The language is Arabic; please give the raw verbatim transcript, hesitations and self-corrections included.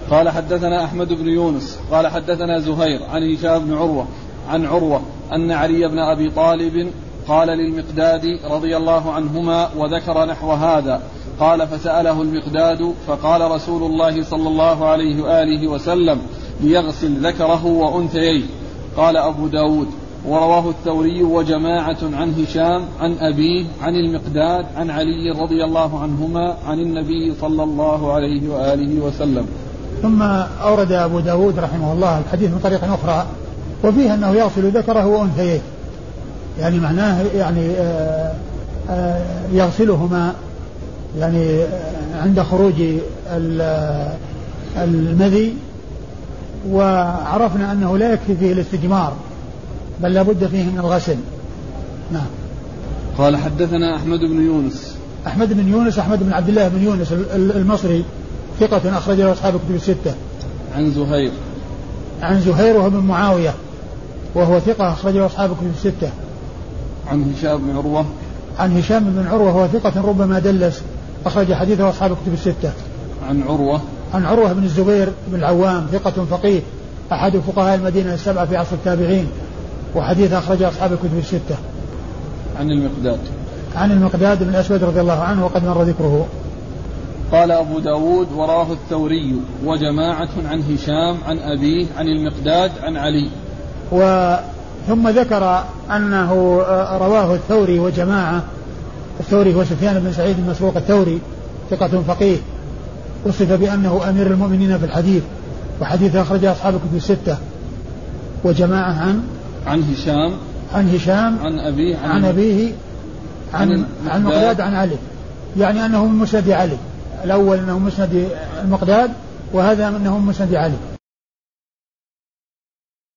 قال حدثنا أحمد بن يونس قال حدثنا زهير عن هشام بن عروة عن عروة أن علي بن أبي طالب قال للمقداد رضي الله عنهما وذكر نحو هذا. قال فسأله المقداد فقال رسول الله صلى الله عليه وآله وسلم ليغسل ذكره وأنثيه. قال أبو داود ورواه الثوري وجماعة عن هشام عن أبيه عن المقداد عن علي رضي الله عنهما عن النبي صلى الله عليه وآله وسلم. ثم أورد أبو داود رحمه الله الحديث من طريق أخرى وفيه أنه يغسل ذكره وأنثيه، يعني معناه يعني آآ آآ يغسلهما يعني عند خروج المذي، وعرفنا أنه لا يكفي فيه الاستجمار بل لابد فيه من الغسل. نعم. قال حدثنا أحمد بن يونس أحمد بن يونس أحمد بن عبد الله بن يونس المصري ثقة أخرج له أصحاب الكتب الستة. عن زهير عن زهير وهو بن معاوية وهو ثقة أخرج له أصحاب الكتب الستة. عن هشام بن عروة عن هشام بن عروة وهو ثقة ربما دلس أخرج حديثه أصحاب الكتب الستة. عن عروة عن عروة بن الزبير بن العوام ثقة فقيه أحد فقهاء المدينة السبعة في عصر التابعين وحديث أخرج أصحاب الكتب الستة. عن المقداد عن المقداد بن الأسود رضي الله عنه وقد مر ذكره. قال أبو داود وراه الثوري وجماعة عن هشام عن أبيه عن المقداد عن علي. ثم ذكر أنه رواه الثوري وجماعة. الثوري هو سفيان بن سعيد المسروق الثوري ثقة فقيه وصف بأنه أمير المؤمنين في الحديث وحديث أخرج أصحاب الكتب الستة. وجماعة عن عن هشام عن هشام عن أبيه عن, عن أبيه عن عن المقداد عن علي، يعني أنه من مسند علي. الأول أنه مسند المقداد وهذا أنه من مسند علي.